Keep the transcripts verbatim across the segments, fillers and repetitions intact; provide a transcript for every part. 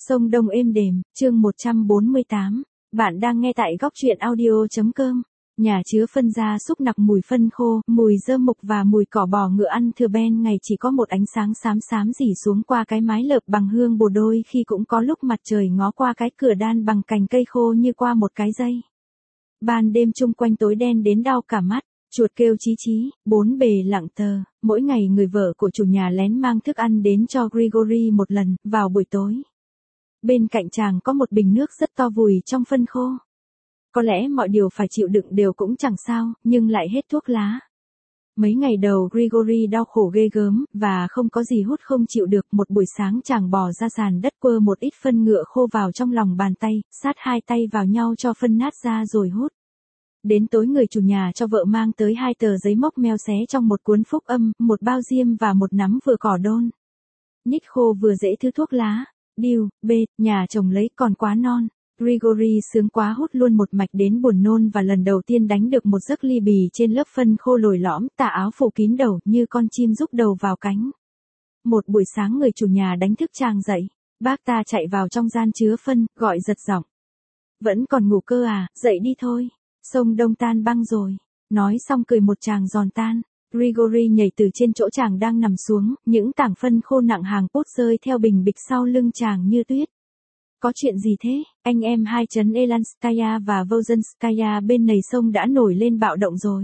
Sông Đông êm đềm, chương một trăm bốn mươi tám. Bạn đang nghe tại góc truyện audio.com. Nhà chứa phân gia súc nặc mùi phân khô, mùi dơ mục và mùi cỏ bò ngựa ăn thừa ben ngày chỉ có một ánh sáng xám xám rỉ xuống qua cái mái lợp bằng hương bồ, đôi khi cũng có lúc mặt trời ngó qua cái cửa đan bằng cành cây khô như qua một cái dây. Ban đêm chung quanh tối đen đến đau cả mắt. Chuột kêu chí chí, bốn bề lặng tờ, mỗi ngày người vợ của chủ nhà lén mang thức ăn đến cho Grigory một lần, vào buổi tối. Bên cạnh chàng có một bình nước rất to vùi trong phân khô. Có lẽ mọi điều phải chịu đựng đều cũng chẳng sao, nhưng lại hết thuốc lá. Mấy ngày đầu Grigory đau khổ ghê gớm, và không có gì hút không chịu được. Một buổi sáng chàng bò ra sàn đất quơ một ít phân ngựa khô vào trong lòng bàn tay, sát hai tay vào nhau cho phân nát ra rồi hút. Đến tối người chủ nhà cho vợ mang tới hai tờ giấy mốc meo xé trong một cuốn phúc âm, một bao diêm và một nắm vừa cỏ đôn. Nhích khô vừa dễ thứ thuốc lá. Điêu, bê, nhà chồng lấy còn quá non. Grigory sướng quá hút luôn một mạch đến buồn nôn, và lần đầu tiên đánh được một giấc ly bì trên lớp phân khô lồi lõm, tà áo phủ kín đầu như con chim rúc đầu vào cánh. Một buổi sáng người chủ nhà đánh thức chàng dậy. Bác ta chạy vào trong gian chứa phân, gọi giật giọng. Vẫn còn ngủ cơ à, dậy đi thôi. Sông Đông tan băng rồi. Nói xong cười một tràng giòn tan. Grigory nhảy từ trên chỗ chàng đang nằm xuống, những tảng phân khô nặng hàng pốt rơi theo bình bịch sau lưng chàng như tuyết. Có chuyện gì thế? Anh em hai trấn Elanskaya và Vozhenskaya bên này sông đã nổi lên bạo động rồi.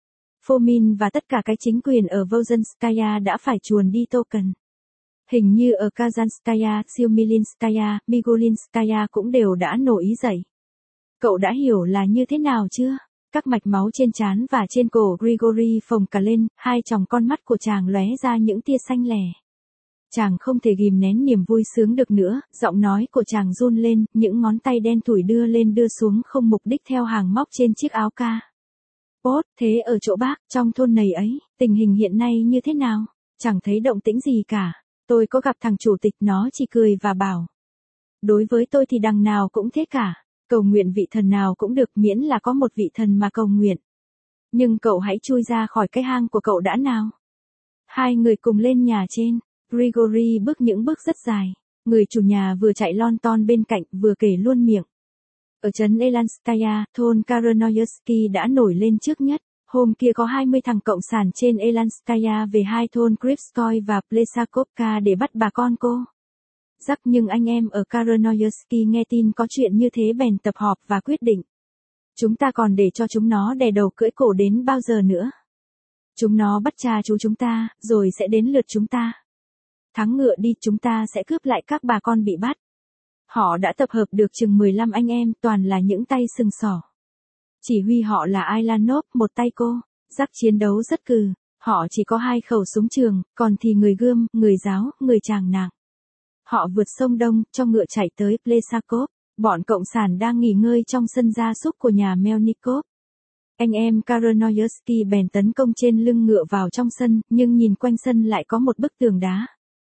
Fomin và tất cả cái chính quyền ở Vozhenskaya đã phải chuồn đi token. Hình như ở Kazanskaya, Siumilinskaya, Migulinskaya cũng đều đã nổi ý dậy. Cậu đã hiểu là như thế nào chưa? Các mạch máu trên trán và trên cổ Grigory phồng cả lên, hai tròng con mắt của chàng lóe ra những tia xanh lẻ. Chàng không thể ghim nén niềm vui sướng được nữa, giọng nói của chàng run lên, những ngón tay đen thủi đưa lên đưa xuống không mục đích theo hàng móc trên chiếc áo ca. Bốt, thế ở chỗ bác, trong thôn này ấy, tình hình hiện nay như thế nào? Chẳng thấy động tĩnh gì cả. Tôi có gặp thằng chủ tịch, nó chỉ cười và bảo. Đối với tôi thì đằng nào cũng thế cả. Cầu nguyện vị thần nào cũng được, miễn là có một vị thần mà cầu nguyện. Nhưng cậu hãy chui ra khỏi cái hang của cậu đã nào. Hai người cùng lên nhà trên. Grigory bước những bước rất dài. Người chủ nhà vừa chạy lon ton bên cạnh vừa kể luôn miệng. Ở trấn Elanskaya, thôn Karanoyevsky đã nổi lên trước nhất. Hôm kia có hai mươi thằng cộng sản trên Elanskaya về hai thôn Krivskoy và Plesakovka để bắt bà con cô. Rắc nhưng anh em ở Karanoyevsky nghe tin có chuyện như thế bèn tập họp và quyết định. Chúng ta còn để cho chúng nó đè đầu cưỡi cổ đến bao giờ nữa? Chúng nó bắt cha chú chúng ta, rồi sẽ đến lượt chúng ta. Thắng ngựa đi, chúng ta sẽ cướp lại các bà con bị bắt. Họ đã tập hợp được chừng mười lăm anh em, toàn là những tay sừng sỏ. Chỉ huy họ là Ilanov, một tay cô. Rắc chiến đấu rất cừ. Họ chỉ có hai khẩu súng trường, còn thì người gươm, người giáo, người tràng nặng. Họ vượt sông Đông, cho ngựa chạy tới Plesakov. Bọn cộng sản đang nghỉ ngơi trong sân gia súc của nhà Melnikov. Anh em Karanoyevsky bèn tấn công trên lưng ngựa vào trong sân, nhưng nhìn quanh sân lại có một bức tường đá.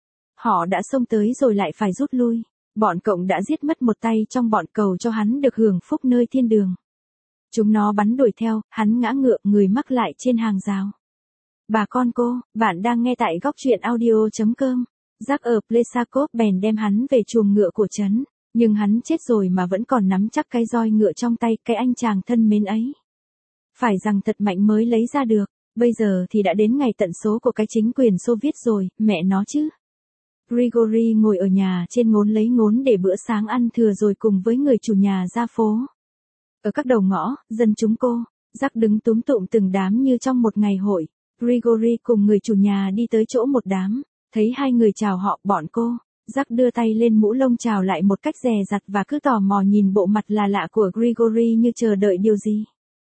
Họ đã xông tới rồi lại phải rút lui. Bọn cộng đã giết mất một tay trong bọn, cầu cho hắn được hưởng phúc nơi thiên đường. Chúng nó bắn đuổi theo, hắn ngã ngựa, người mắc lại trên hàng rào. Bà con cô, bạn đang nghe tại góc truyện audio.com. Rắc ở Plesakov bèn đem hắn về chuồng ngựa của trấn, nhưng hắn chết rồi mà vẫn còn nắm chắc cái roi ngựa trong tay, cái anh chàng thân mến ấy. Phải rằng thật mạnh mới lấy ra được, bây giờ thì đã đến ngày tận số của cái chính quyền Xô Viết rồi, mẹ nó chứ. Grigory ngồi ở nhà trên ngốn lấy ngốn để bữa sáng ăn thừa rồi cùng với người chủ nhà ra phố. Ở các đầu ngõ, dân chúng cô, Rắc đứng túm tụm từng đám như trong một ngày hội. Grigory cùng người chủ nhà đi tới chỗ một đám. Thấy hai người chào họ, bọn cô, Rắc đưa tay lên mũ lông chào lại một cách dè dặt và cứ tò mò nhìn bộ mặt là lạ của Grigory như chờ đợi điều gì.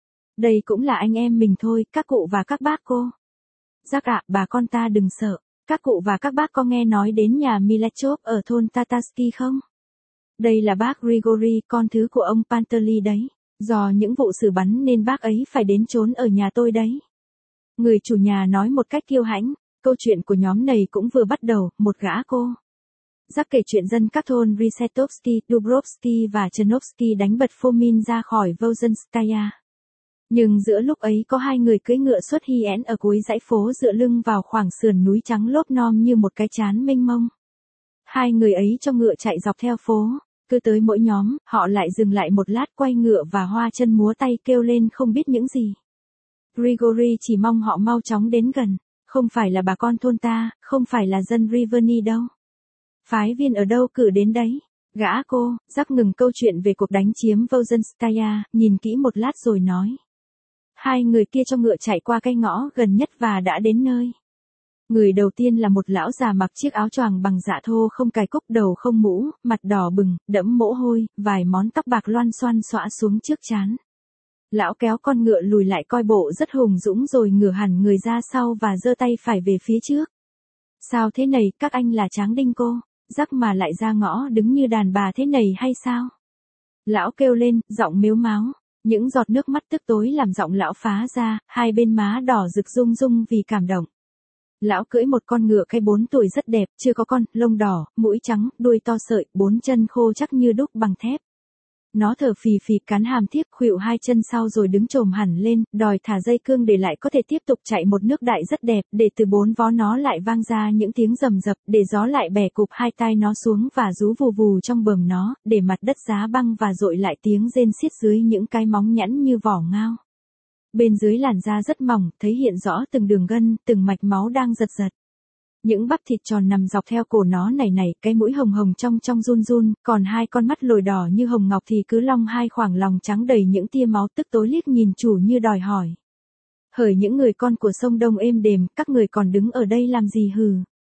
Đây cũng là anh em mình thôi, các cụ và các bác cô. Rắc ạ, bà con ta đừng sợ, các cụ và các bác có nghe nói đến nhà Milachov ở thôn Tatarsky không? Đây là bác Grigory, con thứ của ông Pantely đấy. Do những vụ xử bắn nên bác ấy phải đến trốn ở nhà tôi đấy. Người chủ nhà nói một cách kiêu hãnh. Câu chuyện của nhóm này cũng vừa bắt đầu, một gã cô. Rắc kể chuyện dân các thôn Risetovsky, Dubrovsky và Chernovsky đánh bật Fomin ra khỏi Vozhenskaya. Nhưng giữa lúc ấy có hai người cưỡi ngựa xuất hiện ở cuối dãy phố dựa lưng vào khoảng sườn núi trắng lốp nom như một cái trán mênh mông. Hai người ấy cho ngựa chạy dọc theo phố. Cứ tới mỗi nhóm, họ lại dừng lại một lát quay ngựa và hoa chân múa tay kêu lên không biết những gì. Grigori chỉ mong họ mau chóng đến gần. Không phải là bà con thôn ta, không phải là dân Riveni đâu. Phái viên ở đâu cử đến đấy? Gã cô, Jack ngừng câu chuyện về cuộc đánh chiếm Vozenskaya, nhìn kỹ một lát rồi nói. Hai người kia cho ngựa chạy qua cái ngõ gần nhất và đã đến nơi. Người đầu tiên là một lão già mặc chiếc áo choàng bằng dạ thô không cài cúc, đầu không mũ, mặt đỏ bừng, đẫm mồ hôi, vài món tóc bạc loăn xoăn xõa xuống trước trán. Lão kéo con ngựa lùi lại coi bộ rất hùng dũng rồi ngửa hẳn người ra sau và giơ tay phải về phía trước. Sao thế này, các anh là Tráng Đinh cô? Jack mà lại ra ngõ đứng như đàn bà thế này hay sao? Lão kêu lên, giọng mếu máo. Những giọt nước mắt tức tối làm giọng lão phá ra, hai bên má đỏ rực rung rung vì cảm động. Lão cưỡi một con ngựa cây bốn tuổi rất đẹp, chưa có con, lông đỏ, mũi trắng, đuôi to sợi, bốn chân khô chắc như đúc bằng thép. Nó thở phì phì cắn hàm thiếc khuỵu hai chân sau rồi đứng chồm hẳn lên, đòi thả dây cương để lại có thể tiếp tục chạy một nước đại rất đẹp, để từ bốn vó nó lại vang ra những tiếng rầm rập, để gió lại bẻ cụp hai tai nó xuống và rú vù vù trong bờm nó, để mặt đất giá băng và dội lại tiếng rên xiết dưới những cái móng nhẵn như vỏ ngao. Bên dưới làn da rất mỏng, thấy hiện rõ từng đường gân, từng mạch máu đang giật giật. Những bắp thịt tròn nằm dọc theo cổ nó nảy nảy, cái mũi hồng hồng trong trong run run, còn hai con mắt lồi đỏ như hồng ngọc thì cứ long hai khoảng lòng trắng đầy những tia máu tức tối liếc nhìn chủ như đòi hỏi. Hỡi những người con của sông Đông êm đềm, các người còn đứng ở đây làm gì hừ?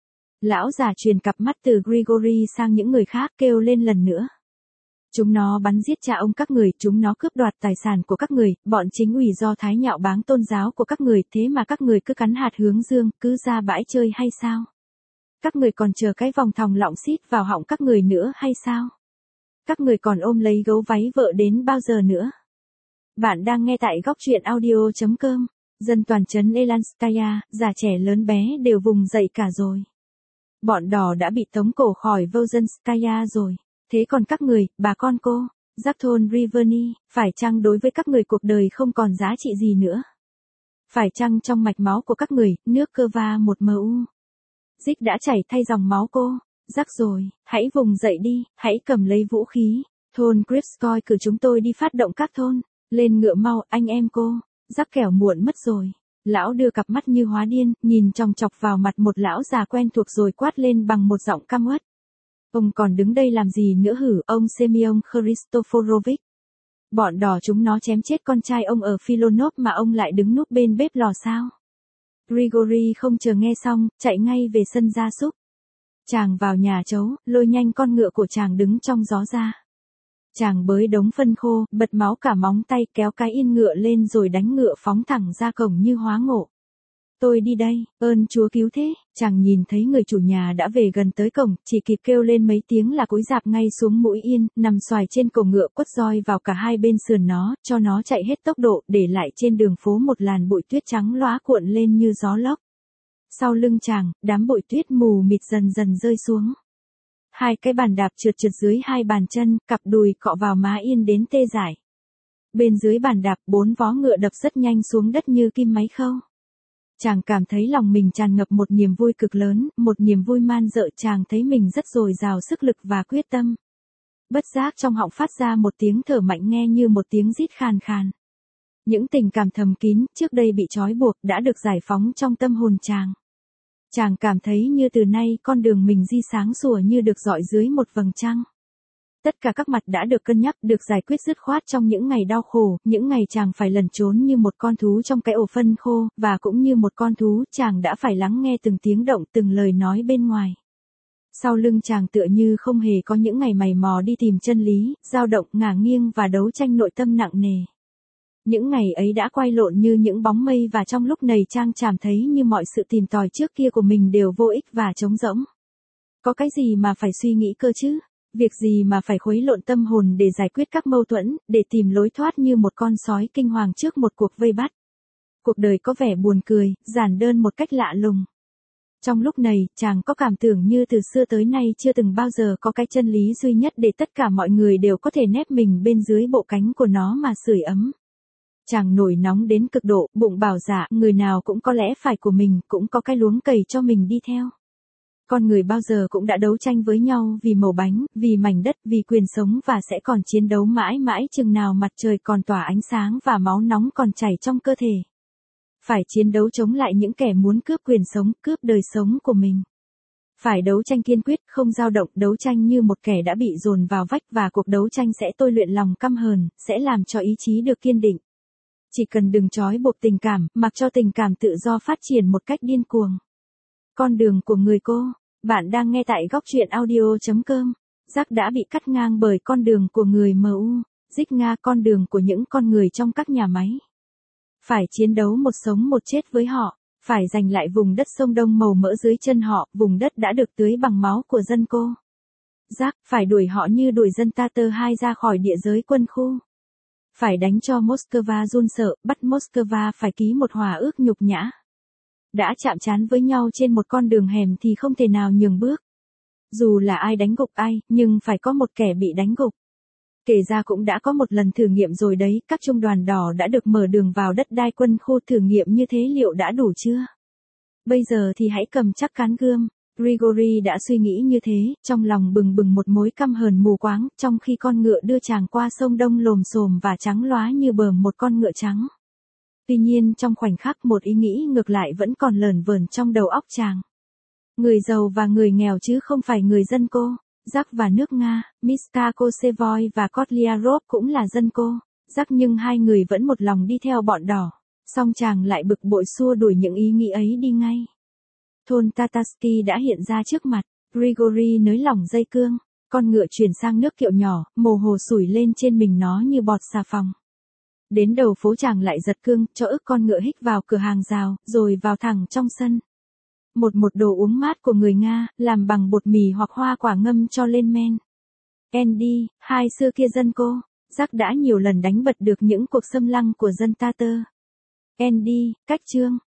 Lão già truyền cặp mắt từ Grigori sang những người khác kêu lên lần nữa. Chúng nó bắn giết cha ông các người, chúng nó cướp đoạt tài sản của các người, bọn chính ủy do thái nhạo báng tôn giáo của các người, thế mà các người cứ cắn hạt hướng dương, cứ ra bãi chơi hay sao? Các người còn chờ cái vòng thòng lọng xít vào họng các người nữa hay sao? Các người còn ôm lấy gấu váy vợ đến bao giờ nữa? Bạn đang nghe tại góc truyện audio chấm com. Dân toàn trấn Elanskaya, già trẻ lớn bé đều vùng dậy cả rồi. Bọn đỏ đã bị tống cổ khỏi Vozenskaya rồi. Thế còn các người, bà con cô, Jack thôn Riveni, phải chăng đối với các người cuộc đời không còn giá trị gì nữa? Phải chăng trong mạch máu của các người, nước cơ va một mờ u? Dích đã chảy thay dòng máu cô. Jack rồi, hãy vùng dậy đi, hãy cầm lấy vũ khí. Thôn Kripskoy cử chúng tôi đi phát động các thôn. Lên ngựa mau, anh em cô. Jack kẻo muộn mất rồi. Lão đưa cặp mắt như hóa điên, nhìn chòng chọc vào mặt một lão già quen thuộc rồi quát lên bằng một giọng căm uất. Ông còn đứng đây làm gì nữa hử, ông Semyon Christoforovich? Bọn đỏ chúng nó chém chết con trai ông ở Filonov mà ông lại đứng núp bên bếp lò sao? Grigori không chờ nghe xong, chạy ngay về sân gia súc. Chàng vào nhà trấu, lôi nhanh con ngựa của chàng đứng trong gió ra. Chàng bới đống phân khô, bật máu cả móng tay, kéo cái yên ngựa lên rồi đánh ngựa phóng thẳng ra cổng như hóa ngộ. Tôi đi đây, ơn Chúa cứu thế. Chàng nhìn thấy người chủ nhà đã về gần tới cổng, chỉ kịp kêu lên mấy tiếng là cúi rạp ngay xuống mũi yên, nằm xoài trên cổ ngựa quất roi vào cả hai bên sườn nó, cho nó chạy hết tốc độ, để lại trên đường phố một làn bụi tuyết trắng lóa cuộn lên như gió lốc. Sau lưng chàng, đám bụi tuyết mù mịt dần dần rơi xuống. Hai cái bàn đạp trượt trượt dưới hai bàn chân, cặp đùi cọ vào má yên đến tê dại. Bên dưới bàn đạp, bốn vó ngựa đập rất nhanh xuống đất như kim máy khâu. Chàng cảm thấy lòng mình tràn ngập một niềm vui cực lớn, một niềm vui man dợ, chàng thấy mình rất dồi dào sức lực và quyết tâm. Bất giác trong họng phát ra một tiếng thở mạnh nghe như một tiếng rít khàn khàn. Những tình cảm thầm kín, trước đây bị trói buộc, đã được giải phóng trong tâm hồn chàng. Chàng cảm thấy như từ nay con đường mình di sáng sủa như được dọi dưới một vầng trăng. Tất cả các mặt đã được cân nhắc, được giải quyết dứt khoát trong những ngày đau khổ, những ngày chàng phải lẩn trốn như một con thú trong cái ổ phân khô, và cũng như một con thú, chàng đã phải lắng nghe từng tiếng động, từng lời nói bên ngoài. Sau lưng chàng tựa như không hề có những ngày mày mò đi tìm chân lý, dao động, ngả nghiêng và đấu tranh nội tâm nặng nề. Những ngày ấy đã quay lộn như những bóng mây và trong lúc này chàng cảm thấy như mọi sự tìm tòi trước kia của mình đều vô ích và trống rỗng. Có cái gì mà phải suy nghĩ cơ chứ? Việc gì mà phải khuấy lộn tâm hồn để giải quyết các mâu thuẫn, để tìm lối thoát như một con sói kinh hoàng trước một cuộc vây bắt. Cuộc đời có vẻ buồn cười, giản đơn một cách lạ lùng. Trong lúc này, chàng có cảm tưởng như từ xưa tới nay chưa từng bao giờ có cái chân lý duy nhất để tất cả mọi người đều có thể nép mình bên dưới bộ cánh của nó mà sưởi ấm. Chàng nổi nóng đến cực độ, bụng bảo dạ, người nào cũng có lẽ phải của mình, cũng có cái luống cày cho mình đi theo. Con người bao giờ cũng đã đấu tranh với nhau vì mẩu bánh, vì mảnh đất, vì quyền sống và sẽ còn chiến đấu mãi mãi chừng nào mặt trời còn tỏa ánh sáng và máu nóng còn chảy trong cơ thể. Phải chiến đấu chống lại những kẻ muốn cướp quyền sống, cướp đời sống của mình. Phải đấu tranh kiên quyết, không dao động, đấu tranh như một kẻ đã bị dồn vào vách và cuộc đấu tranh sẽ tôi luyện lòng căm hờn, sẽ làm cho ý chí được kiên định. Chỉ cần đừng trói buộc tình cảm, mặc cho tình cảm tự do phát triển một cách điên cuồng. Con đường của người cô, bạn đang nghe tại góc truyện audio chấm com. Jack đã bị cắt ngang bởi con đường của người em u, Dích Nga, con đường của những con người trong các nhà máy. Phải chiến đấu một sống một chết với họ, phải giành lại vùng đất sông Đông màu mỡ dưới chân họ, vùng đất đã được tưới bằng máu của dân cô. Jack, phải đuổi họ như đuổi dân Tatar hai ra khỏi địa giới quân khu. Phải đánh cho Moscow run sợ, bắt Moscow phải ký một hòa ước nhục nhã. Đã chạm trán với nhau trên một con đường hẻm thì không thể nào nhường bước. Dù là ai đánh gục ai, nhưng phải có một kẻ bị đánh gục. Kể ra cũng đã có một lần thử nghiệm rồi đấy, các trung đoàn đỏ đã được mở đường vào đất đai quân khu, thử nghiệm như thế liệu đã đủ chưa? Bây giờ thì hãy cầm chắc cán gươm. Grigori đã suy nghĩ như thế, trong lòng bừng bừng một mối căm hờn mù quáng, trong khi con ngựa đưa chàng qua sông Đông lồm xồm và trắng lóa như bờ một con ngựa trắng. Tuy nhiên trong khoảnh khắc một ý nghĩ ngược lại vẫn còn lởn vởn trong đầu óc chàng. Người giàu và người nghèo chứ không phải người dân cô. Jack và nước Nga, Miska Kosevoy và Kotlyarov cũng là dân cô. Jack nhưng hai người vẫn một lòng đi theo bọn đỏ. Song chàng lại bực bội xua đuổi những ý nghĩ ấy đi ngay. Thôn Tatarsky đã hiện ra trước mặt. Grigori nới lỏng dây cương. Con ngựa chuyển sang nước kiệu nhỏ, mồ hồ sủi lên trên mình nó như bọt xà phòng. Đến đầu phố chàng lại giật cương, cho ức con ngựa hích vào cửa hàng rào, rồi vào thẳng trong sân. Một một đồ uống mát của người Nga, làm bằng bột mì hoặc hoa quả ngâm cho lên men. Andy, hai xưa kia dân cô, Jack đã nhiều lần đánh bật được những cuộc xâm lăng của dân Tatar. Andy, cách chương,